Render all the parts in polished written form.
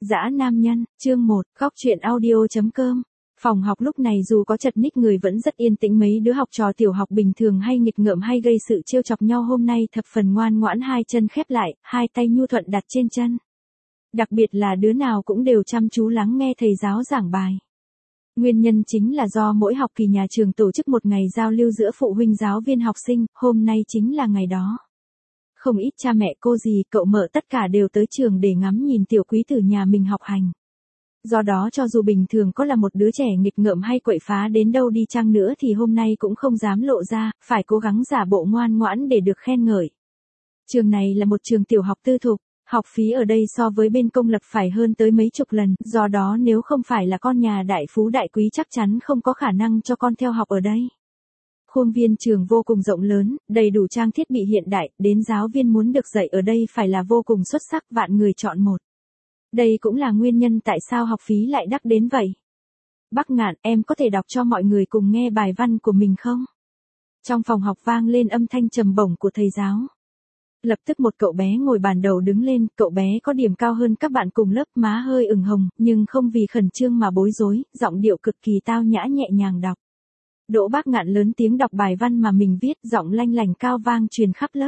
Dã nam nhân, chương 1, góc truyện audio.com. Phòng học lúc này dù có chật ních người vẫn rất yên tĩnh, mấy đứa học trò tiểu học bình thường hay nghịch ngợm hay gây sự trêu chọc nhau hôm nay thập phần ngoan ngoãn, hai chân khép lại, hai tay nhu thuận đặt trên chân. Đặc biệt là đứa nào cũng đều chăm chú lắng nghe thầy giáo giảng bài. Nguyên nhân chính là do mỗi học kỳ nhà trường tổ chức một ngày giao lưu giữa phụ huynh giáo viên học sinh, hôm nay chính là ngày đó. Không ít cha mẹ cô dì, cậu mợ tất cả đều tới trường để ngắm nhìn tiểu quý tử nhà mình học hành. Do đó cho dù bình thường có là một đứa trẻ nghịch ngợm hay quậy phá đến đâu đi chăng nữa thì hôm nay cũng không dám lộ ra, phải cố gắng giả bộ ngoan ngoãn để được khen ngợi. Trường này là một trường tiểu học tư thục, học phí ở đây so với bên công lập phải hơn tới mấy chục lần, do đó nếu không phải là con nhà đại phú đại quý chắc chắn không có khả năng cho con theo học ở đây. Khuôn viên trường vô cùng rộng lớn, đầy đủ trang thiết bị hiện đại, đến giáo viên muốn được dạy ở đây phải là vô cùng xuất sắc, vạn người chọn một. Đây cũng là nguyên nhân tại sao học phí lại đắt đến vậy. Bác Ngạn, em có thể đọc cho mọi người cùng nghe bài văn của mình không? Trong phòng học vang lên âm thanh trầm bổng của thầy giáo. Lập tức một cậu bé ngồi bàn đầu đứng lên, cậu bé có điểm cao hơn các bạn cùng lớp, má hơi ửng hồng, nhưng không vì khẩn trương mà bối rối, giọng điệu cực kỳ tao nhã nhẹ nhàng đọc. Đỗ Bác Ngạn lớn tiếng đọc bài văn mà mình viết, giọng lanh lảnh cao vang truyền khắp lớp.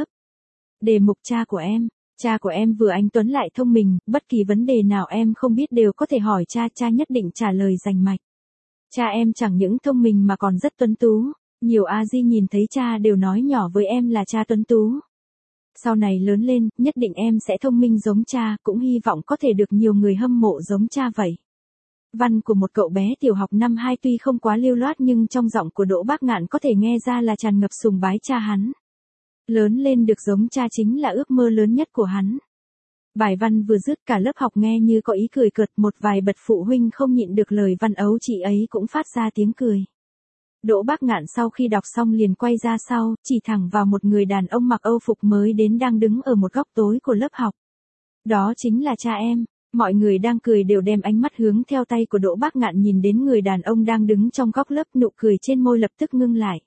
Đề mục cha của em. Cha của em vừa anh tuấn lại thông minh, bất kỳ vấn đề nào em không biết đều có thể hỏi cha, cha nhất định trả lời rành mạch. Cha em chẳng những thông minh mà còn rất tuấn tú, nhiều a di nhìn thấy cha đều nói nhỏ với em là cha tuấn tú. Sau này lớn lên, nhất định em sẽ thông minh giống cha, cũng hy vọng có thể được nhiều người hâm mộ giống cha vậy. Văn của một cậu bé tiểu học năm 2 tuy không quá lưu loát nhưng trong giọng của Đỗ Bác Ngạn có thể nghe ra là tràn ngập sùng bái cha hắn. Lớn lên được giống cha chính là ước mơ lớn nhất của hắn. Bài văn vừa dứt cả lớp học nghe như có ý cười cợt, một vài bậc phụ huynh không nhịn được lời văn ấu chị ấy cũng phát ra tiếng cười. Đỗ Bác Ngạn sau khi đọc xong liền quay ra sau, chỉ thẳng vào một người đàn ông mặc âu phục mới đến đang đứng ở một góc tối của lớp học. Đó chính là cha em. Mọi người đang cười đều đem ánh mắt hướng theo tay của Đỗ Bác Ngạn nhìn đến người đàn ông đang đứng trong góc lớp, nụ cười trên môi lập tức ngưng lại.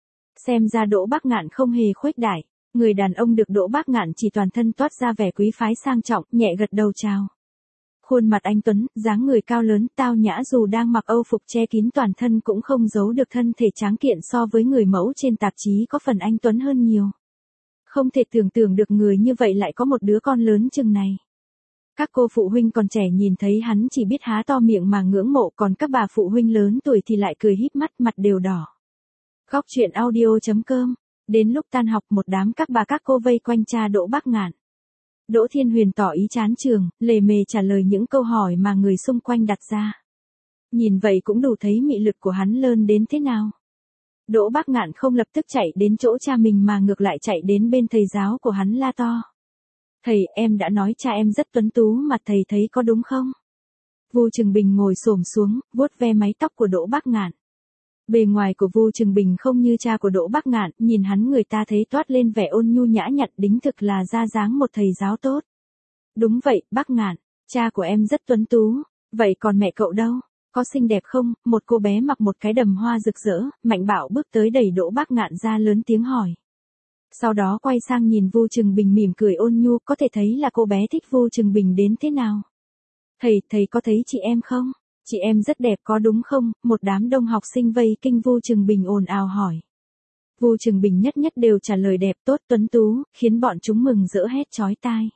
Xem ra Đỗ Bác Ngạn không hề khuếch đại, người đàn ông được Đỗ Bác Ngạn chỉ toàn thân toát ra vẻ quý phái sang trọng, nhẹ gật đầu chào. Khuôn mặt anh tuấn, dáng người cao lớn, tao nhã, dù đang mặc âu phục che kín toàn thân cũng không giấu được thân thể tráng kiện, so với người mẫu trên tạp chí có phần anh tuấn hơn nhiều. Không thể tưởng tượng được người như vậy lại có một đứa con lớn chừng này. Các cô phụ huynh còn trẻ nhìn thấy hắn chỉ biết há to miệng mà ngưỡng mộ, còn các bà phụ huynh lớn tuổi thì lại cười híp mắt, mặt đều đỏ. Góc truyện audio.com. Đến lúc tan học một đám các bà các cô vây quanh cha Đỗ Bác Ngạn. Đỗ Thiên Huyền tỏ ý chán trường, lề mề trả lời những câu hỏi mà người xung quanh đặt ra. Nhìn vậy cũng đủ thấy mị lực của hắn lớn đến thế nào. Đỗ Bác Ngạn không lập tức chạy đến chỗ cha mình mà ngược lại chạy đến bên thầy giáo của hắn la to. Thầy, em đã nói cha em rất tuấn tú mà thầy thấy có đúng không? Vu Trừng Bình ngồi xổm xuống, vuốt ve mái tóc của Đỗ Bác Ngạn. Bề ngoài của Vu Trừng Bình không như cha của Đỗ Bác Ngạn, nhìn hắn người ta thấy toát lên vẻ ôn nhu nhã nhặn, đính thực là ra dáng một thầy giáo tốt. Đúng vậy, Bác Ngạn, cha của em rất tuấn tú, vậy còn mẹ cậu đâu? Có xinh đẹp không? Một cô bé mặc một cái đầm hoa rực rỡ, mạnh bạo bước tới đẩy Đỗ Bác Ngạn ra lớn tiếng hỏi. Sau đó quay sang nhìn Vu Trừng Bình mỉm cười ôn nhu, có thể thấy là cô bé thích Vu Trừng Bình đến thế nào. Thầy có thấy chị em không? Chị em rất đẹp có đúng không? Một đám đông học sinh vây kinh Vu Trừng Bình ồn ào hỏi. Vu Trừng Bình nhất nhất đều trả lời đẹp, tốt, tuấn tú, khiến bọn chúng mừng rỡ hét chói tai.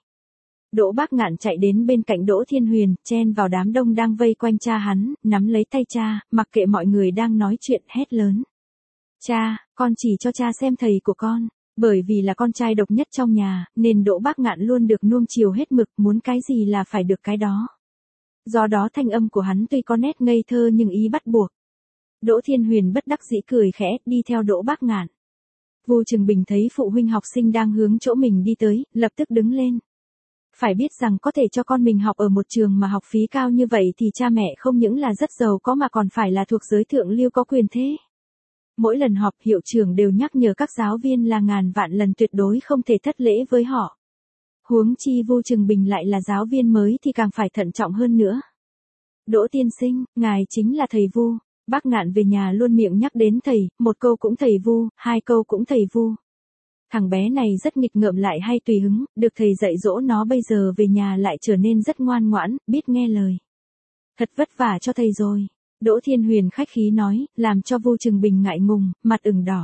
Đỗ Bác Ngạn chạy đến bên cạnh Đỗ Thiên Huyền, chen vào đám đông đang vây quanh cha hắn, nắm lấy tay cha, mặc kệ mọi người đang nói chuyện, hét lớn. Cha, con chỉ cho cha xem thầy của con. Bởi vì là con trai độc nhất trong nhà, nên Đỗ Bác Ngạn luôn được nuông chiều hết mực, muốn cái gì là phải được cái đó. Do đó thanh âm của hắn tuy có nét ngây thơ nhưng ý bắt buộc. Đỗ Thiên Huyền bất đắc dĩ cười khẽ, đi theo Đỗ Bác Ngạn. Vu Trừng Bình thấy phụ huynh học sinh đang hướng chỗ mình đi tới, lập tức đứng lên. Phải biết rằng có thể cho con mình học ở một trường mà học phí cao như vậy thì cha mẹ không những là rất giàu có mà còn phải là thuộc giới thượng lưu có quyền thế. Mỗi lần họp hiệu trưởng đều nhắc nhở các giáo viên là ngàn vạn lần tuyệt đối không thể thất lễ với họ. Huống chi Vu Trừng Bình lại là giáo viên mới thì càng phải thận trọng hơn nữa. Đỗ tiên sinh, ngài chính là thầy Vu. Bác Ngạn về nhà luôn miệng nhắc đến thầy, một câu cũng thầy Vu, hai câu cũng thầy Vu. Thằng bé này rất nghịch ngợm lại hay tùy hứng, được thầy dạy dỗ nó bây giờ về nhà lại trở nên rất ngoan ngoãn, biết nghe lời. Thật vất vả cho thầy rồi. Đỗ Thiên Huyền khách khí nói, làm cho Vu Trừng Bình ngại ngùng, mặt ửng đỏ.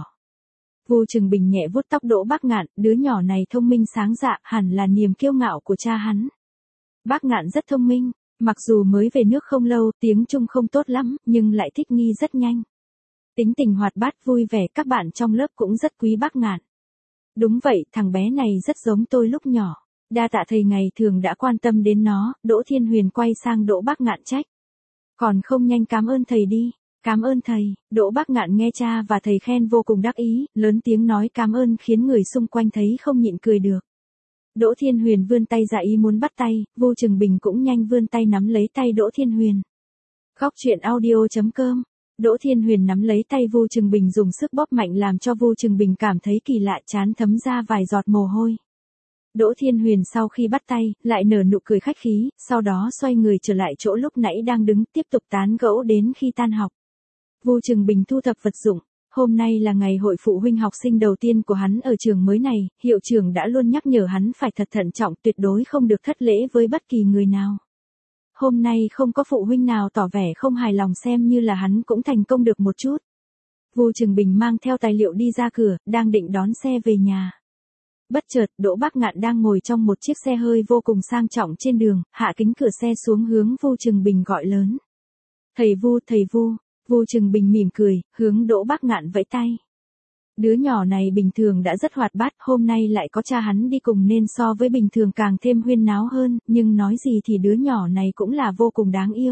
Vu Trừng Bình nhẹ vuốt tóc Đỗ Bác Ngạn, đứa nhỏ này thông minh sáng dạ, hẳn là niềm kiêu ngạo của cha hắn. Bác Ngạn rất thông minh, mặc dù mới về nước không lâu, tiếng Trung không tốt lắm, nhưng lại thích nghi rất nhanh. Tính tình hoạt bát vui vẻ, các bạn trong lớp cũng rất quý Bác Ngạn. Đúng vậy, thằng bé này rất giống tôi lúc nhỏ. Đa tạ thầy ngày thường đã quan tâm đến nó. Đỗ Thiên Huyền quay sang Đỗ Bác Ngạn trách. Còn không nhanh cảm ơn thầy đi. Cảm ơn thầy. Đỗ Bác Ngạn nghe cha và thầy khen vô cùng đắc ý, lớn tiếng nói cảm ơn khiến người xung quanh thấy không nhịn cười được. Đỗ Thiên Huyền vươn tay ra ý muốn bắt tay, Vu Trừng Bình cũng nhanh vươn tay nắm lấy tay Đỗ Thiên Huyền. Góc truyện audio.com. Đỗ Thiên Huyền nắm lấy tay Vu Trừng Bình dùng sức bóp mạnh làm cho Vu Trừng Bình cảm thấy kỳ lạ, trán thấm ra vài giọt mồ hôi. Đỗ Thiên Huyền sau khi bắt tay, lại nở nụ cười khách khí, sau đó xoay người trở lại chỗ lúc nãy đang đứng, tiếp tục tán gẫu đến khi tan học. Vu Trừng Bình thu thập vật dụng. Hôm nay là ngày hội phụ huynh học sinh đầu tiên của hắn ở trường mới này, hiệu trưởng đã luôn nhắc nhở hắn phải thật thận trọng, tuyệt đối không được thất lễ với bất kỳ người nào. Hôm nay không có phụ huynh nào tỏ vẻ không hài lòng, xem như là hắn cũng thành công được một chút. Vu Trừng Bình mang theo tài liệu đi ra cửa, đang định đón xe về nhà. Bất chợt, Đỗ Bác Ngạn đang ngồi trong một chiếc xe hơi vô cùng sang trọng trên đường, hạ kính cửa xe xuống hướng Vu Trừng Bình gọi lớn. Thầy Vu, thầy Vu. Vu Trừng Bình mỉm cười, hướng Đỗ Bác Ngạn vẫy tay. Đứa nhỏ này bình thường đã rất hoạt bát, hôm nay lại có cha hắn đi cùng nên so với bình thường càng thêm huyên náo hơn, nhưng nói gì thì đứa nhỏ này cũng là vô cùng đáng yêu.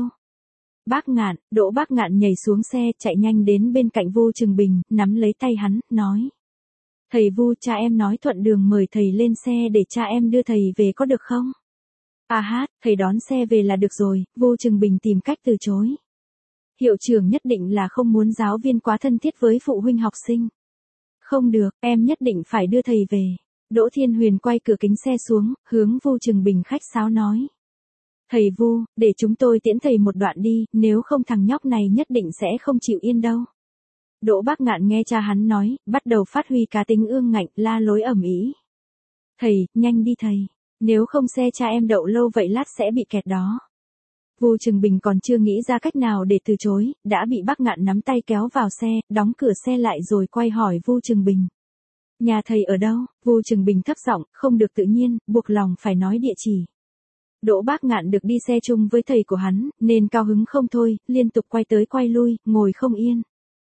Bác Ngạn. Đỗ Bác Ngạn nhảy xuống xe, chạy nhanh đến bên cạnh Vu Trừng Bình, nắm lấy tay hắn, nói. Thầy Vu, cha em nói thuận đường mời thầy lên xe để cha em đưa thầy về có được không? À hát, thầy đón xe về là được rồi. Vu Trừng Bình tìm cách từ chối. Hiệu trưởng nhất định là không muốn giáo viên quá thân thiết với phụ huynh học sinh. Không được, em nhất định phải đưa thầy về. Đỗ Thiên Huyền quay cửa kính xe xuống, hướng Vu Trừng Bình khách sáo nói. Thầy Vu, để chúng tôi tiễn thầy một đoạn đi, nếu không thằng nhóc này nhất định sẽ không chịu yên đâu. Đỗ Bác Ngạn nghe cha hắn nói, bắt đầu phát huy cá tính ương ngạnh, la lối ầm ĩ. Thầy, nhanh đi thầy, nếu không xe cha em đậu lâu vậy lát sẽ bị kẹt đó. Vu Trừng Bình còn chưa nghĩ ra cách nào để từ chối, đã bị Bác Ngạn nắm tay kéo vào xe, đóng cửa xe lại rồi quay hỏi Vu Trừng Bình. Nhà thầy ở đâu? Vu Trừng Bình thấp giọng, không được tự nhiên, buộc lòng phải nói địa chỉ. Đỗ Bác Ngạn được đi xe chung với thầy của hắn, nên cao hứng không thôi, liên tục quay tới quay lui, ngồi không yên.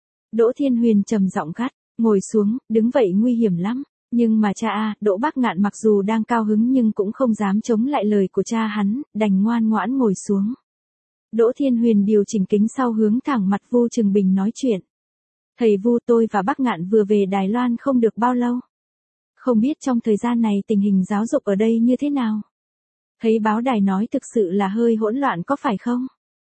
Đỗ Thiên Huyền trầm giọng gắt, ngồi xuống, đứng vậy nguy hiểm lắm. Nhưng mà cha a, Đỗ Bác Ngạn mặc dù đang cao hứng nhưng cũng không dám chống lại lời của cha hắn, đành ngoan ngoãn ngồi xuống. Đỗ Thiên Huyền điều chỉnh kính sau hướng thẳng mặt Vu Trừng Bình nói chuyện. Thầy Vu, tôi và Bác Ngạn vừa về Đài Loan không được bao lâu. Không biết trong thời gian này tình hình giáo dục ở đây như thế nào? Thấy báo đài nói thực sự là hơi hỗn loạn có phải không?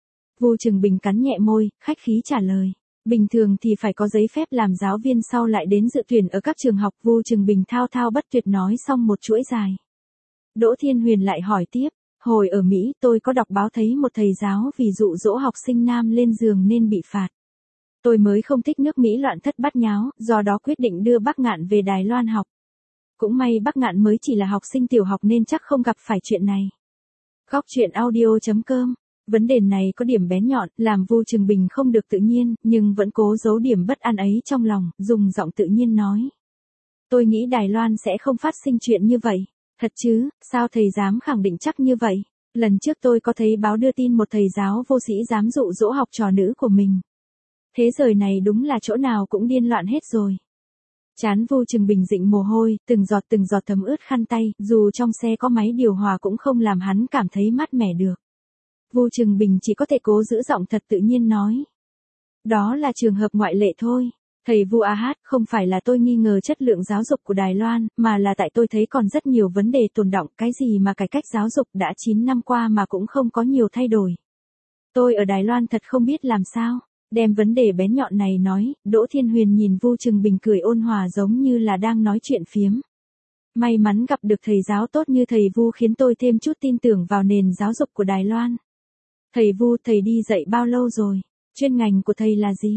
Vu Trừng Bình cắn nhẹ môi, khách khí trả lời. Bình thường thì phải có giấy phép làm giáo viên sau lại đến dự tuyển ở các trường học. Vu Trừng Bình thao thao bất tuyệt nói xong một chuỗi dài. Đỗ Thiên Huyền lại hỏi tiếp, hồi ở Mỹ tôi có đọc báo thấy một thầy giáo vì dụ dỗ học sinh nam lên giường nên bị phạt. Tôi mới không thích nước Mỹ loạn thất bát nháo, do đó quyết định đưa Bác Ngạn về Đài Loan học. Cũng may Bác Ngạn mới chỉ là học sinh tiểu học nên chắc không gặp phải chuyện này. Góc truyện audio.com. Vấn đề này có điểm bén nhọn, làm Vu Trừng Bình không được tự nhiên, nhưng vẫn cố giấu điểm bất an ấy trong lòng, dùng giọng tự nhiên nói. Tôi nghĩ Đài Loan sẽ không phát sinh chuyện như vậy. Thật chứ, sao thầy dám khẳng định chắc như vậy? Lần trước tôi có thấy báo đưa tin một thầy giáo vô sĩ dám dụ dỗ học trò nữ của mình. Thế giới này đúng là chỗ nào cũng điên loạn hết rồi. Trán Vu Trừng Bình dịnh mồ hôi, từng giọt thấm ướt khăn tay, dù trong xe có máy điều hòa cũng không làm hắn cảm thấy mát mẻ được. Vu Trừng Bình chỉ có thể cố giữ giọng thật tự nhiên nói. Đó là trường hợp ngoại lệ thôi. Thầy Vu a hát, không phải là tôi nghi ngờ chất lượng giáo dục của Đài Loan, mà là tại tôi thấy còn rất nhiều vấn đề tồn đọng, cái gì mà cải cách giáo dục đã 9 năm qua mà cũng không có nhiều thay đổi. Tôi ở Đài Loan thật không biết làm sao. Đem vấn đề bén nhọn này nói, Đỗ Thiên Huyền nhìn Vu Trừng Bình cười ôn hòa giống như là đang nói chuyện phiếm. May mắn gặp được thầy giáo tốt như thầy Vu khiến tôi thêm chút tin tưởng vào nền giáo dục của Đài Loan. Thầy Vu, thầy đi dạy bao lâu rồi? Chuyên ngành của thầy là gì?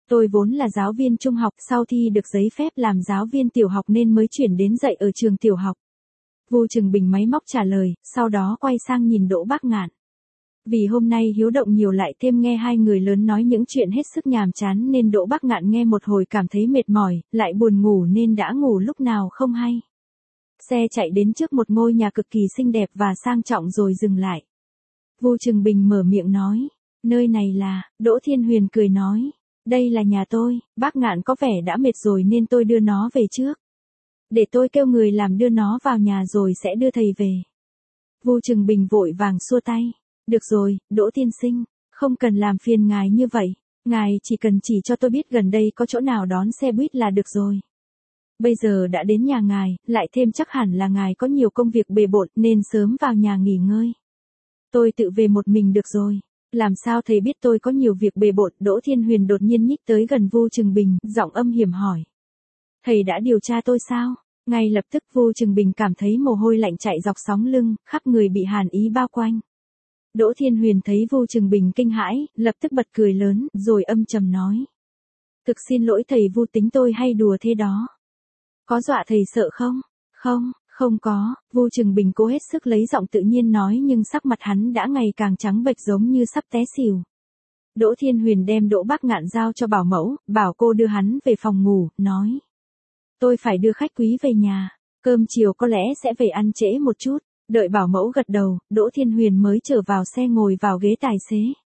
Tôi vốn là giáo viên trung học, sau thi được giấy phép làm giáo viên tiểu học nên mới chuyển đến dạy ở trường tiểu học. Vu Trừng Bình máy móc trả lời, sau đó quay sang nhìn Đỗ Bác Ngạn. Vì hôm nay hiếu động nhiều lại thêm nghe hai người lớn nói những chuyện hết sức nhàm chán nên Đỗ Bác Ngạn nghe một hồi cảm thấy mệt mỏi, lại buồn ngủ nên đã ngủ lúc nào không hay. Xe chạy đến trước một ngôi nhà cực kỳ xinh đẹp và sang trọng rồi dừng lại. Vu Trừng Bình mở miệng nói, nơi này là, Đỗ Thiên Huyền cười nói, đây là nhà tôi, Bác Ngạn có vẻ đã mệt rồi nên tôi đưa nó về trước. Để tôi kêu người làm đưa nó vào nhà rồi sẽ đưa thầy về. Vu Trừng Bình vội vàng xua tay. Được rồi, Đỗ tiên sinh, không cần làm phiền ngài như vậy, ngài chỉ cần chỉ cho tôi biết gần đây có chỗ nào đón xe buýt là được rồi. Bây giờ đã đến nhà ngài, lại thêm chắc hẳn là ngài có nhiều công việc bề bộn nên sớm vào nhà nghỉ ngơi. Tôi tự về một mình được rồi. Làm sao thầy biết tôi có nhiều việc bề bộn? Đỗ Thiên Huyền đột nhiên nhích tới gần Vu Trừng Bình, giọng âm hiểm hỏi. Thầy đã điều tra tôi sao? Ngay lập tức Vu Trừng Bình cảm thấy mồ hôi lạnh chạy dọc sóng lưng, khắp người bị hàn ý bao quanh. Đỗ Thiên Huyền thấy Vu Trừng Bình kinh hãi, lập tức bật cười lớn, rồi âm trầm nói. Thực xin lỗi thầy Vu, tính tôi hay đùa thế đó. Có dọa thầy sợ không? Không có, Vu Trừng Bình cố hết sức lấy giọng tự nhiên nói nhưng sắc mặt hắn đã ngày càng trắng bệch giống như sắp té xỉu. Đỗ Thiên Huyền đem Đỗ Bác Ngạn giao cho bảo mẫu, bảo cô đưa hắn về phòng ngủ, nói. Tôi phải đưa khách quý về nhà, cơm chiều có lẽ sẽ về ăn trễ một chút. Đợi bảo mẫu gật đầu, Đỗ Thiên Huyền mới trở vào xe ngồi vào ghế tài xế.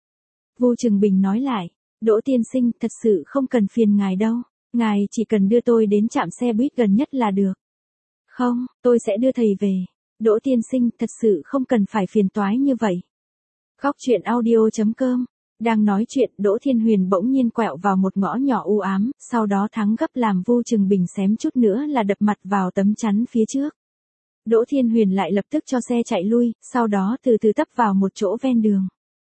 Vu Trừng Bình nói lại, Đỗ tiên sinh thật sự không cần phiền ngài đâu, ngài chỉ cần đưa tôi đến trạm xe buýt gần nhất là được. Không, tôi sẽ đưa thầy về. Đỗ tiên sinh thật sự không cần phải phiền toái như vậy. Góc truyện audio.com. Đang nói chuyện, Đỗ Thiên Huyền bỗng nhiên quẹo vào một ngõ nhỏ u ám, sau đó thắng gấp làm Vu Trừng Bình xém chút nữa là đập mặt vào tấm chắn phía trước. Đỗ Thiên Huyền lại lập tức cho xe chạy lui, sau đó từ từ tấp vào một chỗ ven đường.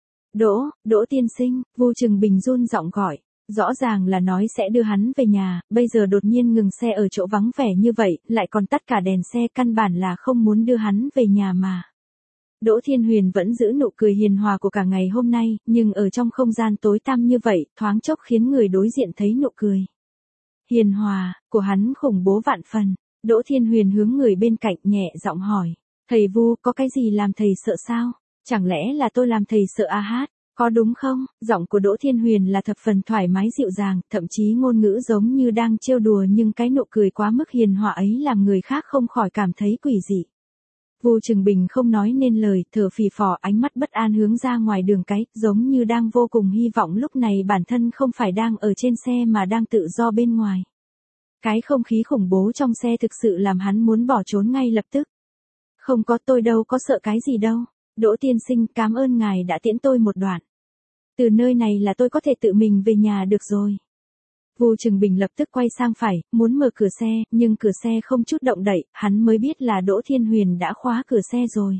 Đỗ tiên sinh, Vu Trừng Bình run giọng gọi, rõ ràng là nói sẽ đưa hắn về nhà, bây giờ đột nhiên ngừng xe ở chỗ vắng vẻ như vậy, lại còn tắt cả đèn xe, căn bản là không muốn đưa hắn về nhà mà. Đỗ Thiên Huyền vẫn giữ nụ cười hiền hòa của cả ngày hôm nay, nhưng ở trong không gian tối tăm như vậy, thoáng chốc khiến người đối diện thấy nụ cười hiền hòa của hắn khủng bố vạn phần. Đỗ Thiên Huyền hướng người bên cạnh nhẹ giọng hỏi, thầy Vu có cái gì làm thầy sợ sao? Chẳng lẽ là tôi làm thầy sợ à hát? Có đúng không? Giọng của Đỗ Thiên Huyền là thập phần thoải mái dịu dàng, thậm chí ngôn ngữ giống như đang trêu đùa nhưng cái nụ cười quá mức hiền hòa ấy làm người khác không khỏi cảm thấy quỷ dị. Vu Trừng Bình không nói nên lời, thở phì phò, ánh mắt bất an hướng ra ngoài đường cái, giống như đang vô cùng hy vọng lúc này bản thân không phải đang ở trên xe mà đang tự do bên ngoài. Cái không khí khủng bố trong xe thực sự làm hắn muốn bỏ trốn ngay lập tức. Không có, tôi đâu có sợ cái gì đâu. Đỗ tiên sinh, cảm ơn ngài đã tiễn tôi một đoạn. Từ nơi này là tôi có thể tự mình về nhà được rồi. Vu Trừng Bình lập tức quay sang phải, muốn mở cửa xe, nhưng cửa xe không chút động đậy, hắn mới biết là Đỗ Thiên Huyền đã khóa cửa xe rồi.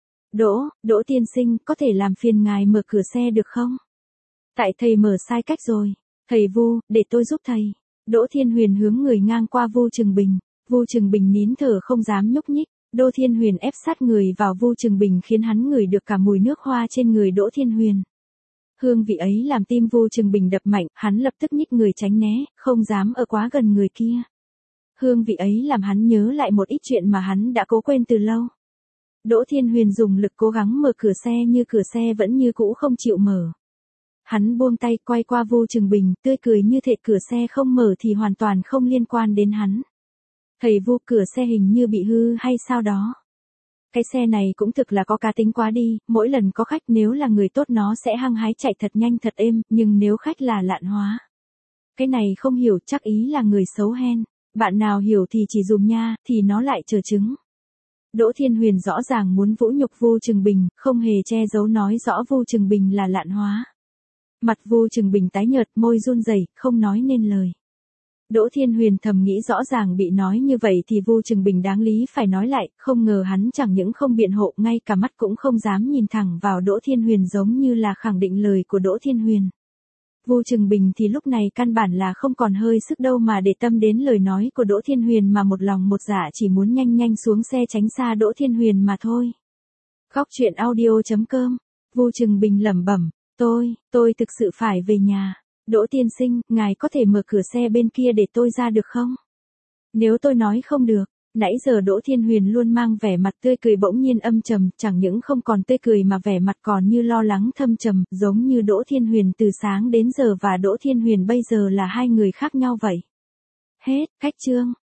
Đỗ tiên sinh, có thể làm phiền ngài mở cửa xe được không? Tại thầy mở sai cách rồi. Thầy Vu, để tôi giúp thầy. Đỗ Thiên Huyền hướng người ngang qua Vu Trừng Bình. Vu Trừng Bình nín thở không dám nhúc nhích. Đỗ Thiên Huyền ép sát người vào Vu Trừng Bình khiến hắn ngửi được cả mùi nước hoa trên người Đỗ Thiên Huyền. Hương vị ấy làm tim Vu Trừng Bình đập mạnh, hắn lập tức nhích người tránh né, không dám ở quá gần người kia. Hương vị ấy làm hắn nhớ lại một ít chuyện mà hắn đã cố quên từ lâu. Đỗ Thiên Huyền dùng lực cố gắng mở cửa xe nhưng cửa xe vẫn như cũ không chịu mở. Hắn buông tay quay qua Vu Trừng Bình, tươi cười như thể cửa xe không mở thì hoàn toàn không liên quan đến hắn. Thầy Vu, cửa xe hình như bị hư hay sao đó. Cái xe này cũng thực là có cá tính quá đi, mỗi lần có khách nếu là người tốt nó sẽ hăng hái chạy thật nhanh thật êm, nhưng nếu khách là lạn hóa. Cái này không hiểu, chắc ý là người xấu hen. Bạn nào hiểu thì chỉ dùm nha, thì nó lại chờ chứng. Đỗ Thiên Huyền rõ ràng muốn vũ nhục Vu Trừng Bình, không hề che giấu nói rõ Vu Trừng Bình là lạn hóa. Mặt Vu Trừng Bình tái nhợt, môi run rẩy, không nói nên lời. Đỗ Thiên Huyền thầm nghĩ rõ ràng bị nói như vậy thì Vu Trừng Bình đáng lý phải nói lại, không ngờ hắn chẳng những không biện hộ, ngay cả mắt cũng không dám nhìn thẳng vào Đỗ Thiên Huyền giống như là khẳng định lời của Đỗ Thiên Huyền. Vu Trừng Bình thì lúc này căn bản là không còn hơi sức đâu mà để tâm đến lời nói của Đỗ Thiên Huyền mà một lòng một dạ chỉ muốn nhanh nhanh xuống xe tránh xa Đỗ Thiên Huyền mà thôi. Góc truyện audio.com. Vu Trừng Bình lẩm bẩm, tôi thực sự phải về nhà. Đỗ tiên sinh, ngài có thể mở cửa xe bên kia để tôi ra được không? Nếu tôi nói không được, nãy giờ Đỗ Thiên Huyền luôn mang vẻ mặt tươi cười bỗng nhiên âm trầm, chẳng những không còn tươi cười mà vẻ mặt còn như lo lắng thâm trầm, giống như Đỗ Thiên Huyền từ sáng đến giờ và Đỗ Thiên Huyền bây giờ là hai người khác nhau vậy. Hết, khách chương.